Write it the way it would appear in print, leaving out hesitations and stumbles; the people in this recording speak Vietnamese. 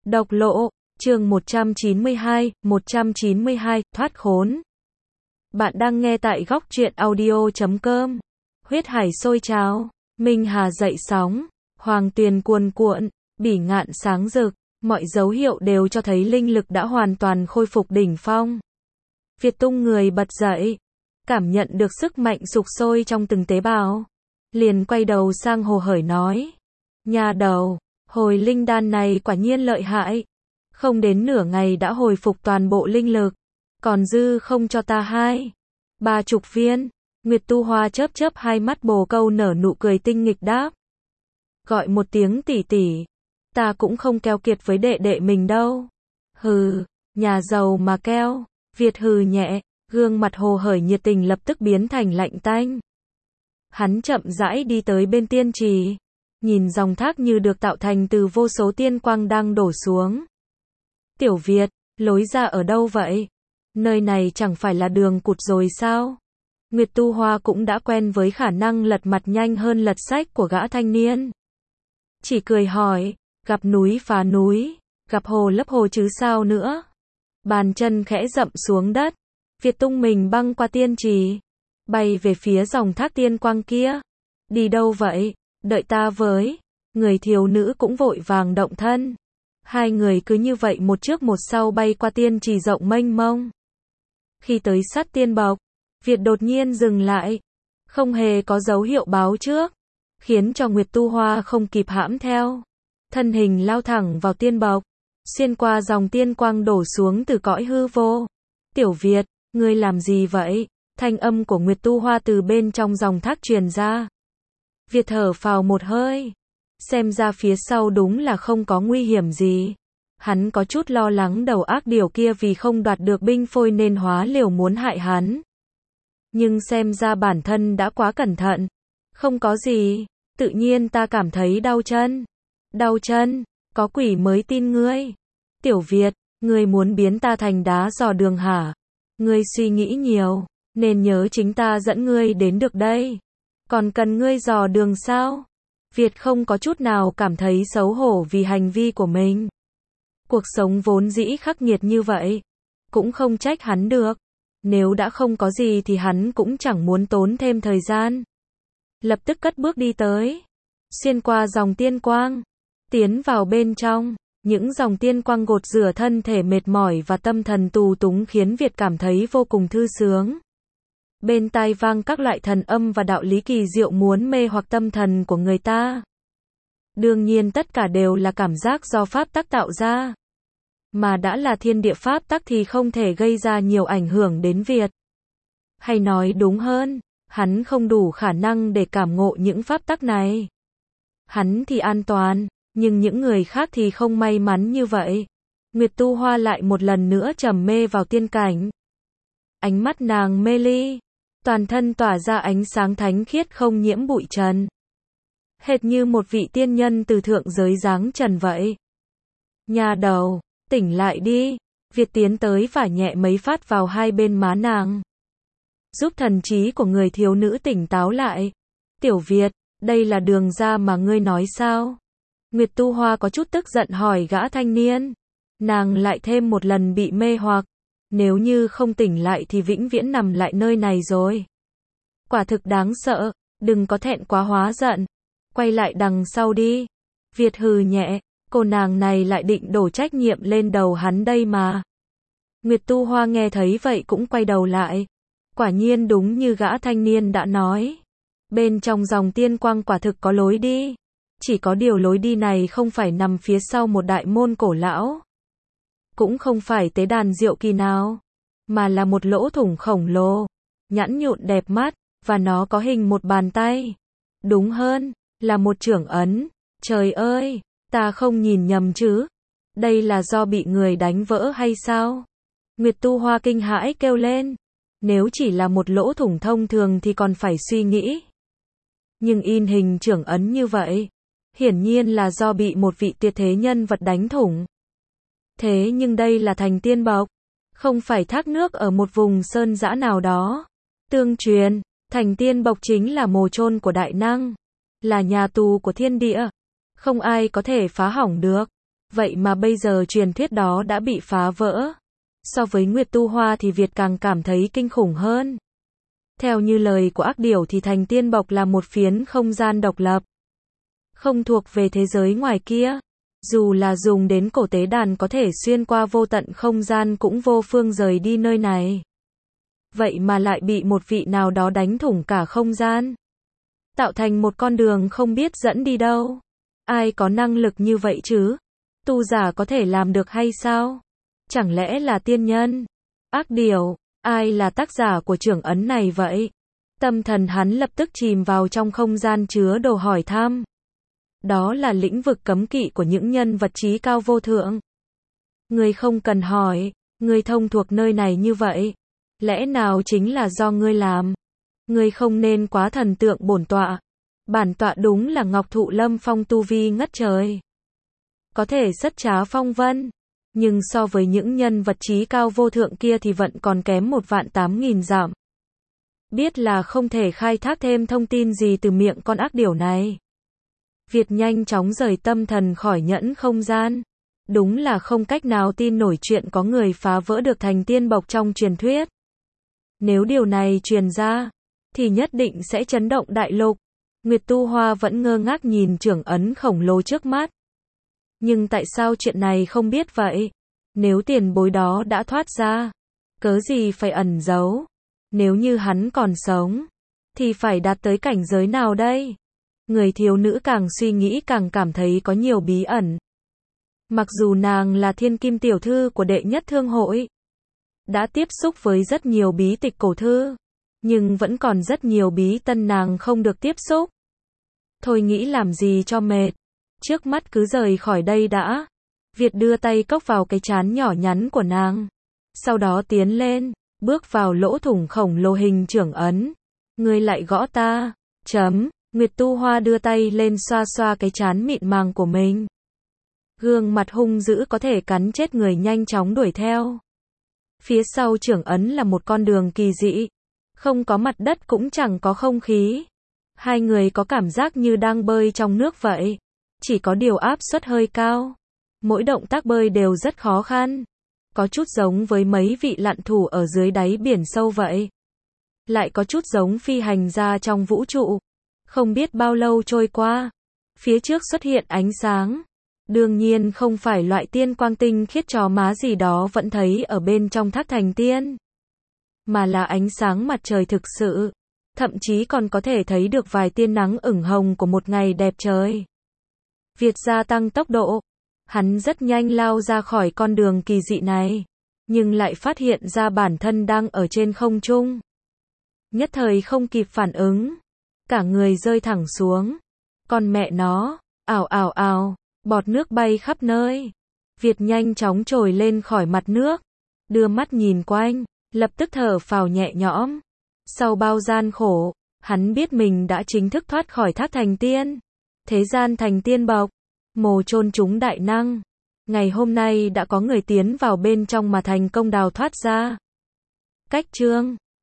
Độc lộ, chương 192, thoát khốn. Bạn đang nghe tại góc truyện audio.com. Huyết hải sôi trào, Minh Hà dậy sóng, hoàng tuyền cuồn cuộn, bỉ ngạn sáng rực, mọi dấu hiệu đều cho thấy linh lực đã hoàn toàn khôi phục đỉnh phong. Việt tung người bật dậy, cảm nhận được sức mạnh sục sôi trong từng tế bào, liền quay đầu sang Hồ Hởi nói: "Nhà đầu, hồi linh đan này quả nhiên lợi hại, không đến nửa ngày đã hồi phục toàn bộ linh lực, còn dư không cho ta 20-30 viên." Nguyệt Tu Hoa chớp chớp hai mắt bồ câu nở nụ cười tinh nghịch đáp: "Gọi một tiếng tỷ tỷ, ta cũng không keo kiệt với đệ đệ mình đâu." "Hừ, nhà giàu mà keo." Việt hừ nhẹ, gương mặt Hồ Hởi nhiệt tình lập tức biến thành lạnh tanh. Hắn chậm rãi đi tới bên tiên trì, nhìn dòng thác như được tạo thành từ vô số tiên quang đang đổ xuống. "Tiểu Việt, lối ra ở đâu vậy? Nơi này chẳng phải là đường cụt rồi sao?" Nguyệt Tu Hoa cũng đã quen với khả năng lật mặt nhanh hơn lật sách của gã thanh niên. Chỉ cười hỏi: "Gặp núi phá núi, gặp hồ lấp hồ chứ sao nữa." Bàn chân khẽ dậm xuống đất, Việt tung mình băng qua tiên trì, bay về phía dòng thác tiên quang kia. "Đi đâu vậy? Đợi ta với." Người thiếu nữ cũng vội vàng động thân. Hai người cứ như vậy một trước một sau bay qua tiên trì rộng mênh mông. Khi tới sát tiên bộc, Việt đột nhiên dừng lại, không hề có dấu hiệu báo trước, khiến cho Nguyệt Tu Hoa không kịp hãm theo. Thân hình lao thẳng vào tiên bộc, xuyên qua dòng tiên quang đổ xuống từ cõi hư vô. "Tiểu Việt, ngươi làm gì vậy?" Thanh âm của Nguyệt Tu Hoa từ bên trong dòng thác truyền ra. Việt thở phào một hơi, xem ra phía sau đúng là không có nguy hiểm gì. Hắn có chút lo lắng đầu ác điều kia vì không đoạt được binh phôi nên hóa liều muốn hại hắn. Nhưng xem ra bản thân đã quá cẩn thận. "Không có gì, tự nhiên ta cảm thấy đau chân." "Đau chân? Có quỷ mới tin ngươi." "Tiểu Việt, ngươi muốn biến ta thành đá dò đường hả? Ngươi suy nghĩ nhiều, nên nhớ chính ta dẫn ngươi đến được đây. Còn cần ngươi dò đường sao?" Việt không có chút nào cảm thấy xấu hổ vì hành vi của mình. Cuộc sống vốn dĩ khắc nghiệt như vậy, cũng không trách hắn được. Nếu đã không có gì thì hắn cũng chẳng muốn tốn thêm thời gian. Lập tức cất bước đi tới, xuyên qua dòng tiên quang, tiến vào bên trong. Những dòng tiên quang gột rửa thân thể mệt mỏi và tâm thần tù túng khiến Việt cảm thấy vô cùng thư sướng. Bên tai vang các loại thần âm và đạo lý kỳ diệu muốn mê hoặc tâm thần của người ta. Đương nhiên tất cả đều là cảm giác do pháp tắc tạo ra. Mà đã là thiên địa pháp tắc thì không thể gây ra nhiều ảnh hưởng đến Việt. Hay nói đúng hơn, hắn không đủ khả năng để cảm ngộ những pháp tắc này. Hắn thì an toàn, nhưng những người khác thì không may mắn như vậy. Nguyệt Tu Hoa lại một lần nữa trầm mê vào tiên cảnh. Ánh mắt nàng mê ly, toàn thân tỏa ra ánh sáng thánh khiết không nhiễm bụi trần. Hệt như một vị tiên nhân từ thượng giới giáng trần vậy. "Nhà đầu, tỉnh lại đi." Việt tiến tới vả nhẹ mấy phát vào hai bên má nàng, giúp thần trí của người thiếu nữ tỉnh táo lại. "Tiểu Việt, đây là đường ra mà ngươi nói sao?" Nguyệt Tu Hoa có chút tức giận hỏi gã thanh niên. Nàng lại thêm một lần bị mê hoặc. Nếu như không tỉnh lại thì vĩnh viễn nằm lại nơi này rồi. Quả thực đáng sợ, đừng có thẹn quá hóa giận. Quay lại đằng sau đi. Việt hừ nhẹ, cô nàng này lại định đổ trách nhiệm lên đầu hắn đây mà. Nguyệt Tu Hoa nghe thấy vậy cũng quay đầu lại. Quả nhiên đúng như gã thanh niên đã nói. Bên trong dòng tiên quang quả thực có lối đi. Chỉ có điều lối đi này không phải nằm phía sau một đại môn cổ lão. Cũng không phải tế đàn diệu kỳ nào. Mà là một lỗ thủng khổng lồ, nhẵn nhụn đẹp mắt, và nó có hình một bàn tay. Đúng hơn, là một chưởng ấn. Trời ơi, ta không nhìn nhầm chứ? Đây là do bị người đánh vỡ hay sao? Nguyệt Tu Hoa kinh hãi kêu lên. Nếu chỉ là một lỗ thủng thông thường thì còn phải suy nghĩ. Nhưng in hình chưởng ấn như vậy, hiển nhiên là do bị một vị tuyệt thế nhân vật đánh thủng. Thế nhưng đây là thành tiên bộc, không phải thác nước ở một vùng sơn dã nào đó. Tương truyền, thành tiên bộc chính là mồ chôn của đại năng, là nhà tù của thiên địa, không ai có thể phá hỏng được. Vậy mà bây giờ truyền thuyết đó đã bị phá vỡ. So với Nguyệt Tu Hoa thì Việt càng cảm thấy kinh khủng hơn. Theo như lời của Ác Điểu thì thành tiên bộc là một phiến không gian độc lập. Không thuộc về thế giới ngoài kia. Dù là dùng đến cổ tế đàn có thể xuyên qua vô tận không gian cũng vô phương rời đi nơi này. Vậy mà lại bị một vị nào đó đánh thủng cả không gian. Tạo thành một con đường không biết dẫn đi đâu. Ai có năng lực như vậy chứ? Tu giả có thể làm được hay sao? Chẳng lẽ là tiên nhân? Ác Điểu, ai là tác giả của trưởng ấn này vậy? Tâm thần hắn lập tức chìm vào trong không gian chứa đồ hỏi thăm. Đó là lĩnh vực cấm kỵ của những nhân vật trí cao vô thượng. Ngươi không cần hỏi, ngươi thông thuộc nơi này như vậy. Lẽ nào chính là do ngươi làm? Ngươi không nên quá thần tượng bổn tọa. Bản tọa đúng là Ngọc Thụ Lâm Phong tu vi ngất trời. Có thể sất trá phong vân. Nhưng so với những nhân vật trí cao vô thượng kia thì vẫn còn kém 1.800.000 dặm. Biết là không thể khai thác thêm thông tin gì từ miệng con ác điểu này. Việt nhanh chóng rời tâm thần khỏi nhẫn không gian. Đúng là không cách nào tin nổi chuyện có người phá vỡ được thành tiên bộc trong truyền thuyết. Nếu điều này truyền ra, thì nhất định sẽ chấn động đại lục. Nguyệt Tu Hoa vẫn ngơ ngác nhìn trưởng ấn khổng lồ trước mắt. Nhưng tại sao chuyện này không biết vậy? Nếu tiền bối đó đã thoát ra, cớ gì phải ẩn giấu? Nếu như hắn còn sống, thì phải đạt tới cảnh giới nào đây? Người thiếu nữ càng suy nghĩ càng cảm thấy có nhiều bí ẩn. Mặc dù nàng là thiên kim tiểu thư của đệ nhất thương hội, đã tiếp xúc với rất nhiều bí tịch cổ thư, nhưng vẫn còn rất nhiều bí tân nàng không được tiếp xúc. Thôi nghĩ làm gì cho mệt, trước mắt cứ rời khỏi đây đã. Việt đưa tay cốc vào cái trán nhỏ nhắn của nàng, sau đó tiến lên, bước vào lỗ thủng khổng lồ hình trưởng ấn. Ngươi lại gõ ta, chấm. Nguyệt Tu Hoa đưa tay lên xoa xoa cái trán mịn màng của mình. Gương mặt hung dữ có thể cắn chết người nhanh chóng đuổi theo. Phía sau trưởng ấn là một con đường kỳ dị. Không có mặt đất cũng chẳng có không khí. Hai người có cảm giác như đang bơi trong nước vậy. Chỉ có điều áp suất hơi cao. Mỗi động tác bơi đều rất khó khăn. Có chút giống với mấy vị lặn thủ ở dưới đáy biển sâu vậy. Lại có chút giống phi hành gia trong vũ trụ. Không biết bao lâu trôi qua. Phía trước xuất hiện ánh sáng. Đương nhiên không phải loại tiên quang tinh khiết chó má gì đó vẫn thấy ở bên trong thác thành tiên. Mà là ánh sáng mặt trời thực sự. Thậm chí còn có thể thấy được vài tia nắng ửng hồng của một ngày đẹp trời. Việt gia tăng tốc độ. Hắn rất nhanh lao ra khỏi con đường kỳ dị này. Nhưng lại phát hiện ra bản thân đang ở trên không trung. Nhất thời không kịp phản ứng. Cả người rơi thẳng xuống. Con mẹ nó, ào ào ào, bọt nước bay khắp nơi. Việt nhanh chóng trồi lên khỏi mặt nước. Đưa mắt nhìn quanh, lập tức thở phào nhẹ nhõm. Sau bao gian khổ, hắn biết mình đã chính thức thoát khỏi thác thành tiên. Thế gian thành tiên bộc, mồ chôn chúng đại năng. Ngày hôm nay đã có người tiến vào bên trong mà thành công đào thoát ra. Cách chương